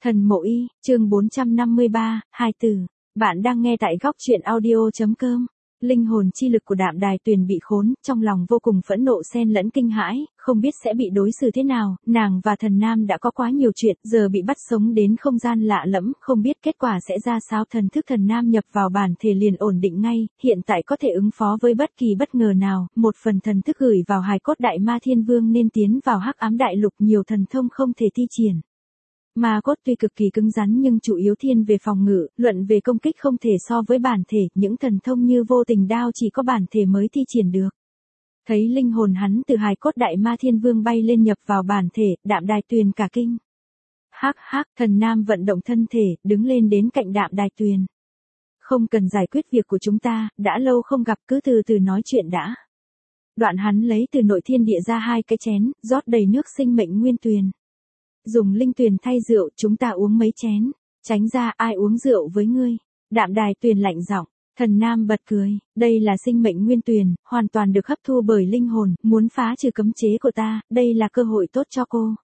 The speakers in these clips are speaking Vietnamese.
Thần Mộ Y, chương 453, hai từ. Bạn đang nghe tại góc truyện audio.com. Linh hồn chi lực của Đạm Đài Tuyền bị khốn, trong lòng vô cùng phẫn nộ xen lẫn kinh hãi, không biết sẽ bị đối xử thế nào, nàng và Thần Nam đã có quá nhiều chuyện, giờ bị bắt sống đến không gian lạ lẫm, không biết kết quả sẽ ra sao. Thần thức Thần Nam nhập vào bản thể liền ổn định ngay, hiện tại có thể ứng phó với bất kỳ bất ngờ nào, một phần thần thức gửi vào hài cốt Đại Ma Thiên Vương nên tiến vào Hắc Ám Đại Lục, nhiều thần thông không thể thi triển. Ma cốt tuy cực kỳ cứng rắn nhưng chủ yếu thiên về phòng ngự, luận về công kích không thể so với bản thể, những thần thông như vô tình đao chỉ có bản thể mới thi triển được. Thấy linh hồn hắn từ hài cốt Đại Ma Thiên Vương bay lên nhập vào bản thể, Đạm Đài Tuyền cả kinh. Hắc hắc, Thần Nam vận động thân thể, đứng lên đến cạnh Đạm Đài Tuyền. Không cần giải quyết việc của chúng ta, đã lâu không gặp, cứ từ từ nói chuyện đã. Đoạn hắn lấy từ nội thiên địa ra hai cái chén, rót đầy nước sinh mệnh nguyên tuyền. Dùng linh tuyền thay rượu, chúng ta uống mấy chén. Tránh ra, ai uống rượu với ngươi? Đạm Đài Tuyền lạnh giọng. Thần Nam bật cười, đây là sinh mệnh nguyên tuyền, hoàn toàn được hấp thu bởi linh hồn, muốn phá trừ cấm chế của ta, đây là cơ hội tốt cho cô.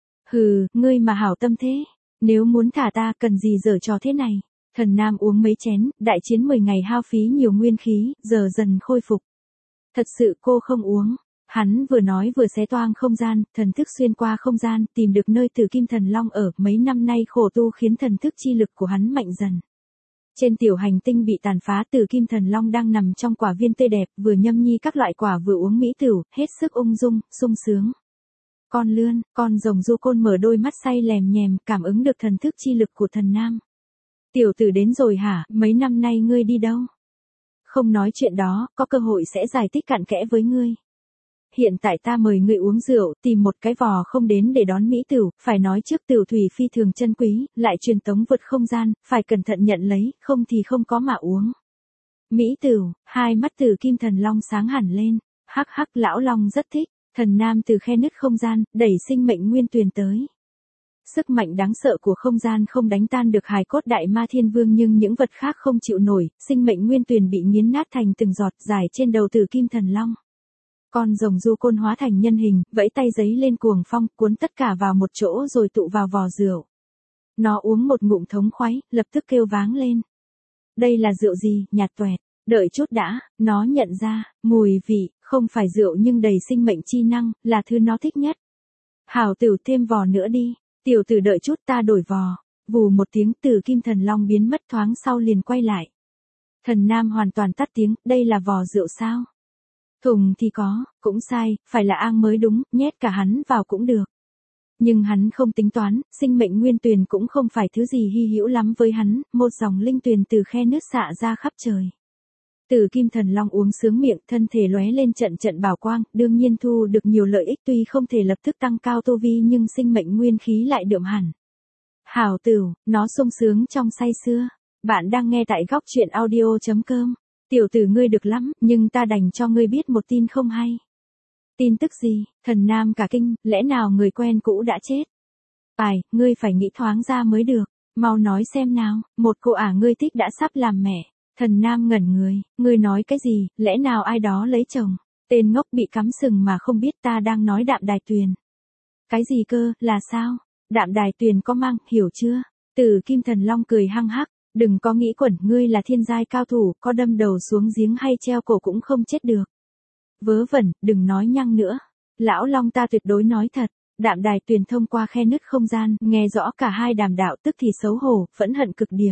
Hừ, ngươi mà hảo tâm thế, nếu muốn thả ta cần gì giở trò thế này. Thần Nam uống mấy chén, đại chiến 10 ngày hao phí nhiều nguyên khí, giờ dần khôi phục. Thật sự cô không uống. Hắn vừa nói vừa xé toang không gian, thần thức xuyên qua không gian, tìm được nơi Tử Kim Thần Long ở, mấy năm nay khổ tu khiến thần thức chi lực của hắn mạnh dần. Trên tiểu hành tinh bị tàn phá, Tử Kim Thần Long đang nằm trong quả viên tươi đẹp, vừa nhâm nhi các loại quả vừa uống mỹ tửu, hết sức ung dung, sung sướng. Con lươn, con rồng du côn mở đôi mắt say lèm nhèm, cảm ứng được thần thức chi lực của Thần Nam. Tiểu tử đến rồi hả, mấy năm nay ngươi đi đâu? Không nói chuyện đó, có cơ hội sẽ giải thích cặn kẽ với ngươi. Hiện tại ta mời ngươi uống rượu, tìm một cái vò không đến để đón mỹ tửu, phải nói trước tửu thủy phi thường chân quý, lại truyền tống vượt không gian, phải cẩn thận nhận lấy, không thì không có mà uống. Mỹ tửu, hai mắt Tử Kim Thần Long sáng hẳn lên, hắc hắc, lão long rất thích. Thần Nam từ khe nứt không gian, đẩy sinh mệnh nguyên tuyền tới. Sức mạnh đáng sợ của không gian không đánh tan được hài cốt Đại Ma Thiên Vương, nhưng những vật khác không chịu nổi, sinh mệnh nguyên tuyền bị nghiến nát thành từng giọt dài trên đầu Tử Kim Thần Long. Con rồng du côn hóa thành nhân hình, vẫy tay giấy lên cuồng phong, cuốn tất cả vào một chỗ rồi tụ vào vò rượu. Nó uống một ngụm thống khoái, lập tức kêu váng lên. Đây là rượu gì, nhạt toẹt, đợi chút đã, nó nhận ra, mùi vị, không phải rượu nhưng đầy sinh mệnh chi năng, là thứ nó thích nhất. Hảo tử thêm vò nữa đi, tiểu tử đợi chút ta đổi vò. Vù một tiếng, Tử Kim Thần Long biến mất, thoáng sau liền quay lại. Thần Nam hoàn toàn tắt tiếng, đây là vò rượu sao? Thùng thì có, cũng sai, phải là ang mới đúng, nhét cả hắn vào cũng được. Nhưng hắn không tính toán, sinh mệnh nguyên tuyền cũng không phải thứ gì hy hữu lắm với hắn, một dòng linh tuyền từ khe nứt xạ ra khắp trời. Tử Kim Thần Long uống sướng miệng, thân thể lóe lên trận trận bảo quang, đương nhiên thu được nhiều lợi ích, tuy không thể lập tức tăng cao tu vi nhưng sinh mệnh nguyên khí lại đượm hẳn. Hảo tửu, nó sung sướng trong say sưa. Bạn đang nghe tại góc truyện audio.com. Tiểu tử ngươi được lắm, nhưng ta đành cho ngươi biết một tin không hay. Tin tức gì? Thần Nam cả kinh, lẽ nào người quen cũ đã chết? Ngươi phải nghĩ thoáng ra mới được, mau nói xem nào, một cô ả ngươi thích đã sắp làm mẹ. Thần Nam ngẩn người, ngươi nói cái gì, lẽ nào ai đó lấy chồng? Tên ngốc bị cắm sừng mà không biết, ta đang nói Đạm Đài Tuyền. Cái gì cơ, là sao? Đạm Đài Tuyền có mang, hiểu chưa? Tử Kim Thần Long cười hăng hắc. Đừng có nghĩ quẩn, ngươi là thiên giai cao thủ, có đâm đầu xuống giếng hay treo cổ cũng không chết được. Vớ vẩn, đừng nói nhăng nữa. Lão Long ta tuyệt đối nói thật. Đạm Đài Tuyền thông qua khe nứt không gian, nghe rõ cả hai đàm đạo, tức thì xấu hổ, phẫn hận cực điểm.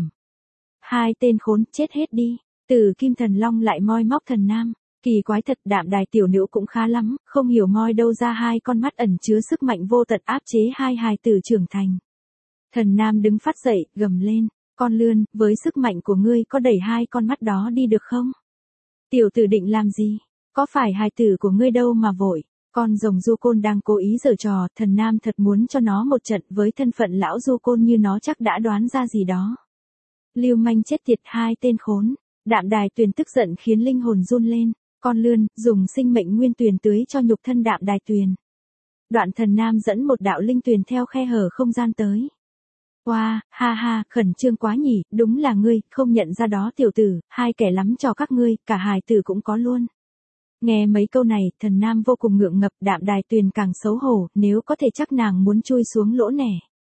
Hai tên khốn, chết hết đi. Tử Kim Thần Long lại moi móc Thần Nam. Kỳ quái thật, Đạm Đài tiểu nữ cũng khá lắm, không hiểu moi đâu ra hai con mắt ẩn chứa sức mạnh vô tận áp chế hai hài tử trưởng thành. Thần Nam đứng phát dậy, gầm lên. Con lươn, với sức mạnh của ngươi có đẩy hai con mắt đó đi được không? Tiểu tử định làm gì? Có phải hài tử của ngươi đâu mà vội? Con rồng du côn đang cố ý giở trò, Thần Nam thật muốn cho nó một trận, với thân phận lão du côn như nó chắc đã đoán ra gì đó. Lưu manh chết tiệt, hai tên khốn. Đạm Đài Tuyền tức giận khiến linh hồn run lên. Con lươn, dùng sinh mệnh nguyên tuyền tưới cho nhục thân Đạm Đài Tuyền. Đoạn Thần Nam dẫn một đạo linh tuyền theo khe hở không gian tới. Wow, ha ha, khẩn trương quá nhỉ, đúng là ngươi, không nhận ra đó tiểu tử, hai kẻ lắm cho các ngươi, cả hài tử cũng có luôn. Nghe mấy câu này, Thần Nam vô cùng ngượng ngập, Đạm Đài Tuyền càng xấu hổ, nếu có thể chắc nàng muốn chui xuống lỗ nẻ.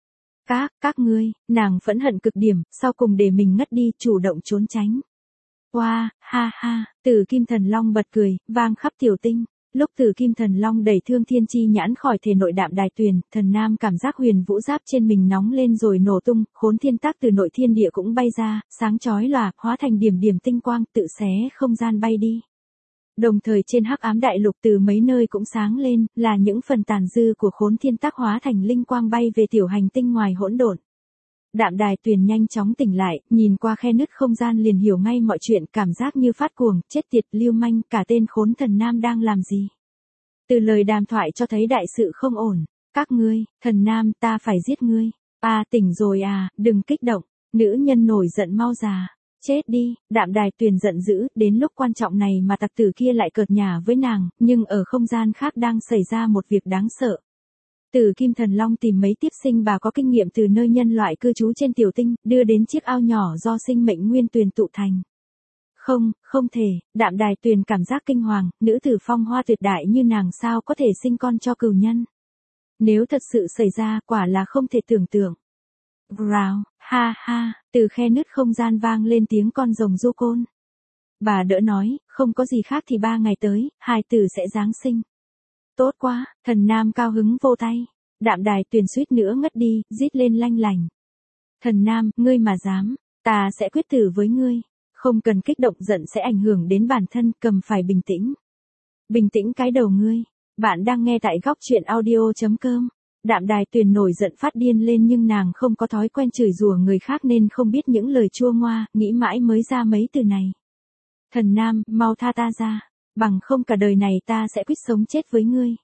Các ngươi, nàng phẫn hận cực điểm, sau cùng để mình ngất đi, chủ động trốn tránh. Wow, ha ha, Tử Kim Thần Long bật cười, vang khắp tiểu tinh. Lúc Tử Kim Thần Long đẩy Thương Thiên Chi nhãn khỏi thể nội Đạm Đài Tuyền, Thần Nam cảm giác huyền vũ giáp trên mình nóng lên rồi nổ tung, khốn thiên tác từ nội thiên địa cũng bay ra, sáng chói lòa, hóa thành điểm điểm tinh quang, tự xé không gian bay đi. Đồng thời trên hắc ám đại lục từ mấy nơi cũng sáng lên, là những phần tàn dư của khốn thiên tác hóa thành linh quang bay về tiểu hành tinh ngoài hỗn độn. Đạm Đài Tuyền nhanh chóng tỉnh lại, nhìn qua khe nứt không gian liền hiểu ngay mọi chuyện, cảm giác như phát cuồng, chết tiệt, lưu manh, cả tên khốn Thần Nam đang làm gì. Từ lời đàm thoại cho thấy đại sự không ổn. Các ngươi, Thần Nam, ta phải giết ngươi. Tỉnh rồi à, đừng kích động. Nữ nhân nổi giận mau già. Chết đi, Đạm Đài Tuyền giận dữ, đến lúc quan trọng này mà tặc tử kia lại cợt nhả với nàng, nhưng ở không gian khác đang xảy ra một việc đáng sợ. Tử Kim Thần Long tìm mấy tiếp sinh bà có kinh nghiệm từ nơi nhân loại cư trú trên tiểu tinh, đưa đến chiếc ao nhỏ do sinh mệnh nguyên tuyền tụ thành. Không thể, Đạm Đài Tuyền cảm giác kinh hoàng, nữ tử phong hoa tuyệt đại như nàng sao có thể sinh con cho cừu nhân. Nếu thật sự xảy ra, quả là không thể tưởng tượng. Rào, ha ha, từ khe nứt không gian vang lên tiếng con rồng du côn. Bà đỡ nói, không có gì khác thì 3 ngày tới, hài tử sẽ giáng sinh. Tốt quá, Thần Nam cao hứng vô tay. Đạm Đài Tuyền suýt nữa ngất đi, rít lên lanh lành. Thần Nam, ngươi mà dám, ta sẽ quyết tử với ngươi. Không cần kích động, giận sẽ ảnh hưởng đến bản thân, cầm phải bình tĩnh. Bình tĩnh cái đầu ngươi. Bạn đang nghe tại góc truyện audio.com. Đạm Đài Tuyền nổi giận phát điên lên nhưng nàng không có thói quen chửi rủa người khác nên không biết những lời chua ngoa, nghĩ mãi mới ra mấy từ này. Thần Nam, mau tha ta ra, bằng không cả đời này ta sẽ quyết sống chết với ngươi.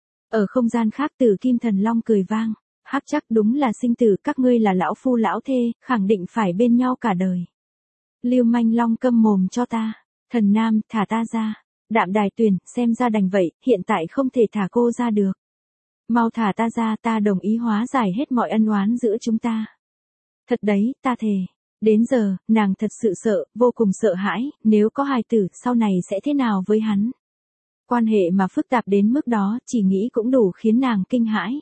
Ở không gian khác Tử Kim Thần Long cười vang, hắc chắc đúng là sinh tử, các ngươi là lão phu lão thê, khẳng định phải bên nhau cả đời. Lưu manh long câm mồm cho ta. Thần Nam, thả ta ra. Đạm Đài Tuyền, xem ra đành vậy, hiện tại không thể thả cô ra được. Mau thả ta ra, ta đồng ý hóa giải hết mọi ân oán giữa chúng ta. Thật đấy, ta thề. Đến giờ, nàng thật sự sợ, vô cùng sợ hãi, nếu có hài tử, sau này sẽ thế nào với hắn. Quan hệ mà phức tạp đến mức đó, chỉ nghĩ cũng đủ khiến nàng kinh hãi.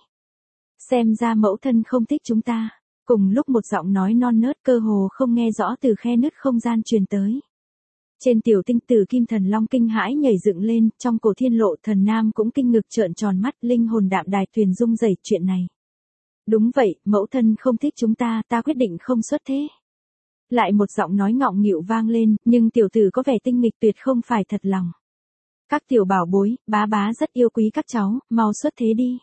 Xem ra mẫu thân không thích chúng ta. Cùng lúc một giọng nói non nớt cơ hồ không nghe rõ từ khe nứt không gian truyền tới. Trên tiểu tinh Tử Kim Thần Long kinh hãi nhảy dựng lên, trong cổ thiên lộ Thần Nam cũng kinh ngực trợn tròn mắt, linh hồn Đạm Đài Tuyền rung rẩy chuyện này. Đúng vậy, mẫu thân không thích chúng ta, ta quyết định không xuất thế. Lại một giọng nói ngọng nghịu vang lên, nhưng tiểu tử có vẻ tinh nghịch tuyệt không phải thật lòng. Các tiểu bảo bối, bá bá rất yêu quý các cháu, mau xuất thế đi.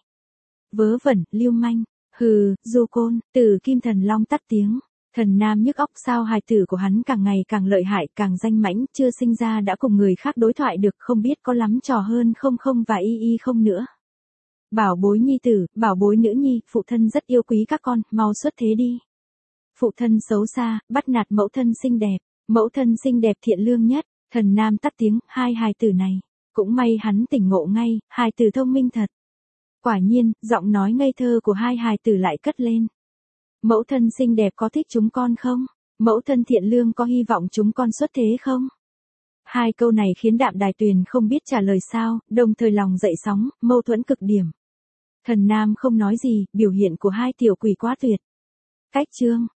Vớ vẩn, lưu manh. Hừ, du côn, Tử Kim Thần Long tắt tiếng. Thần Nam nhức óc sao hài tử của hắn càng ngày càng lợi hại, càng danh mãnh, chưa sinh ra đã cùng người khác đối thoại được, không biết có lắm trò hơn không và y không nữa. Bảo bối nhi tử, bảo bối nữ nhi, phụ thân rất yêu quý các con, mau xuất thế đi. Phụ thân xấu xa, bắt nạt mẫu thân xinh đẹp thiện lương nhất. Thần Nam tắt tiếng, hai hài tử này. Cũng may hắn tỉnh ngộ ngay, hài tử thông minh thật. Quả nhiên, giọng nói ngây thơ của hai hài tử lại cất lên. Mẫu thân xinh đẹp có thích chúng con không? Mẫu thân thiện lương có hy vọng chúng con xuất thế không? Hai câu này khiến Đạm Đài Tuyền không biết trả lời sao, đồng thời lòng dậy sóng, mâu thuẫn cực điểm. Thần Nam không nói gì, biểu hiện của hai tiểu quỷ quá tuyệt. Cách chương